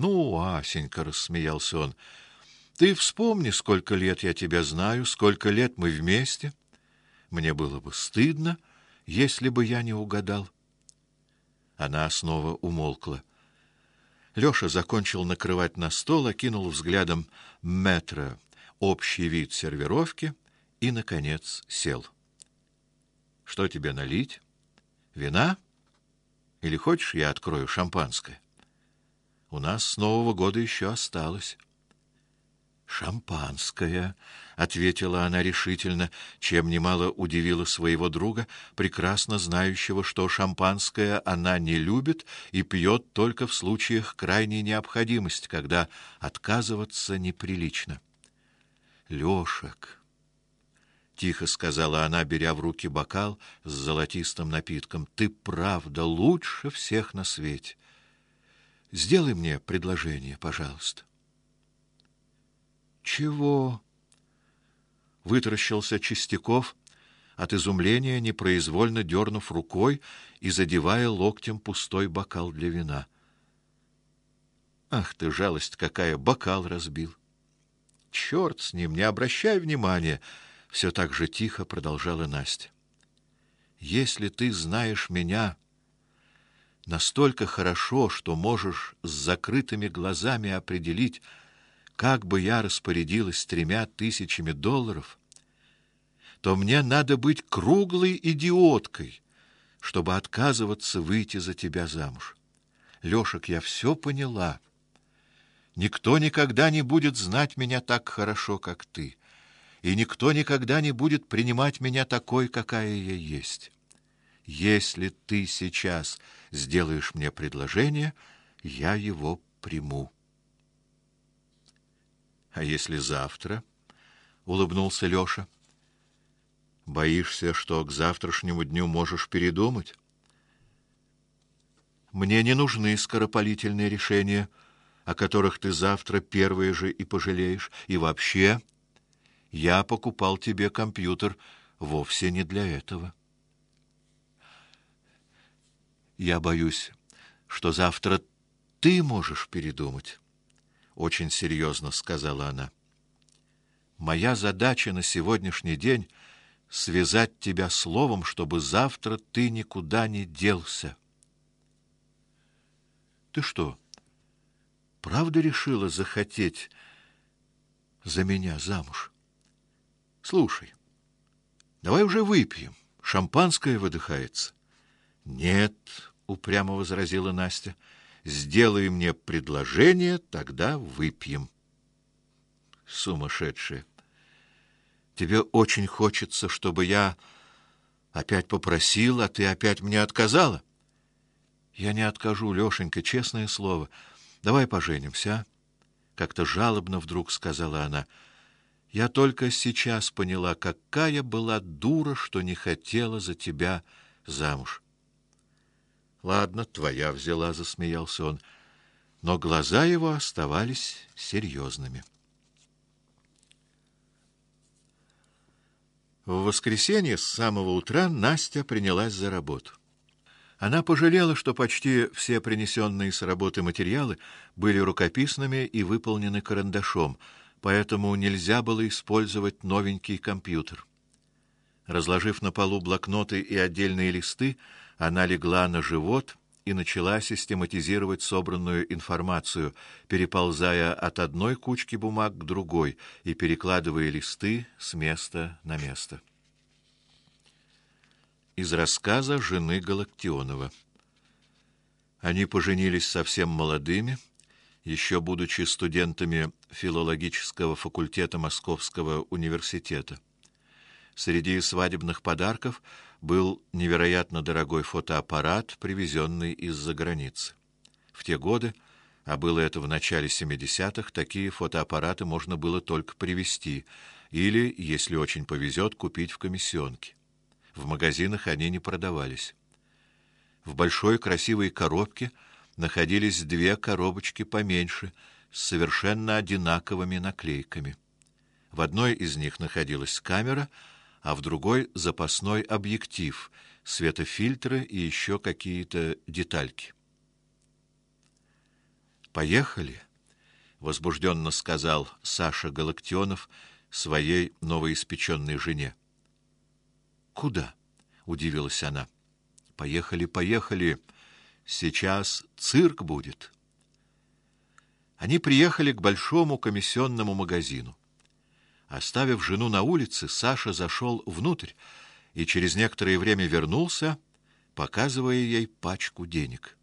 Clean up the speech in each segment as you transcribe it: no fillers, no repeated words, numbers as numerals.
Ну, Асенька, рассмеялся он. Ты вспомни, сколько лет я тебя знаю, сколько лет мы вместе. Мне было бы стыдно, если бы я не угадал. Она снова умолкла. Лёша закончил накрывать на стол, окинул взглядом метро, общий вид сервировки и наконец сел. Что тебе налить? Вина? Или хочешь, я открою шампанское? У нас с Нового года еще осталось. Шампанское, ответила она решительно, чем немало удивила своего друга, прекрасно знающего, что шампанское она не любит и пьет только в случаях крайней необходимости, когда отказываться неприлично. Лёшек, тихо сказала она, беря в руки бокал с золотистым напитком, ты правда лучше всех на свете. Сделай мне предложение, пожалуйста. Чего? Вытаращился Чистяков, от изумления непроизвольно дернув рукой и задевая локтем пустой бокал для вина. Ах ты, жалость какая, бокал разбил. Черт с ним, не обращай внимания, все так же тихо продолжала Настя. Если ты знаешь меня настолько хорошо, что можешь с закрытыми глазами определить, как бы я распорядилась $3000, то мне надо быть круглой идиоткой, чтобы отказываться выйти за тебя замуж. Лёшек, я все поняла. Никто никогда не будет знать меня так хорошо, как ты, и никто никогда не будет принимать меня такой, какая я есть. Если ты сейчас сделаешь мне предложение, я его приму. А если завтра? Улыбнулся Лёша. Боишься, что к завтрашнему дню можешь передумать? Мне не нужны скоропалительные решения, о которых ты завтра первые же и пожалеешь. И вообще, я покупал тебе компьютер вовсе не для этого. Я боюсь, что завтра ты можешь передумать, очень серьезно сказала она. Моя задача на сегодняшний день связать тебя словом, чтобы завтра ты никуда не делся. Ты что, правда решила захотеть за меня замуж? Слушай, давай уже выпьем. Шампанское выдыхается. Нет, упрямо возразила Настя. Сделай мне предложение, тогда выпьем. Сумасшедшая. Тебе очень хочется, чтобы я опять попросил, а ты опять мне отказала? Я не откажу, Лёшенька, честное слово. Давай поженимся, а? Как-то жалобно вдруг сказала она. Я только сейчас поняла, какая была дура, что не хотела за тебя замуж. Ладно, твоя взяла, засмеялся он, но глаза его оставались серьезными. В воскресенье с самого утра Настя принялась за работу. Она пожалела, что почти все принесенные с работы материалы были рукописными и выполнены карандашом, поэтому нельзя было использовать новенький компьютер. Разложив на полу блокноты и отдельные листы, она легла на живот и начала систематизировать собранную информацию, переползая от одной кучки бумаг к другой и перекладывая листы с места на место. Из рассказа жены Галактионова. Они поженились совсем молодыми, еще будучи студентами филологического факультета Московского университета. Среди свадебных подарков был невероятно дорогой фотоаппарат, привезенный из-за границы. В те годы, а было это в начале 70-х, такие фотоаппараты можно было только привезти или, если очень повезет, купить в комиссионке. В магазинах они не продавались. В большой красивой коробке находились две коробочки поменьше с совершенно одинаковыми наклейками. В одной из них находилась камера, а в другой запасной объектив, светофильтры и еще какие-то детальки. Поехали, возбужденно сказал Саша Галактионов своей новоиспеченной жене. Куда? Удивилась она. Поехали, поехали. Сейчас цирк будет. Они приехали к большому комиссионному магазину. Оставив жену на улице, Саша зашел внутрь и через некоторое время вернулся, показывая ей пачку денег.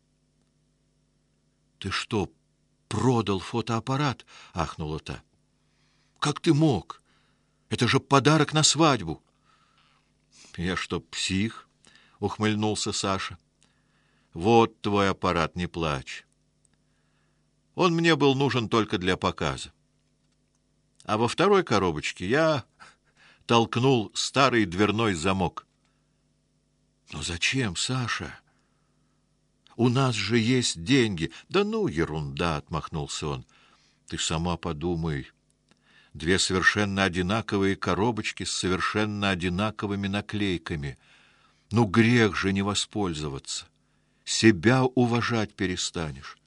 Ты что, продал фотоаппарат? Ахнула та. Как ты мог? Это же подарок на свадьбу. Я что, псих? Ухмыльнулся Саша. Вот твой аппарат, не плачь. Он мне был нужен только для показа. А во второй коробочке я толкнул старый дверной замок. Но зачем, Саша? У нас же есть деньги. Да ну, ерунда, отмахнулся он. Ты сама подумай. Две совершенно одинаковые коробочки с совершенно одинаковыми наклейками. Ну, грех же не воспользоваться. Себя уважать перестанешь.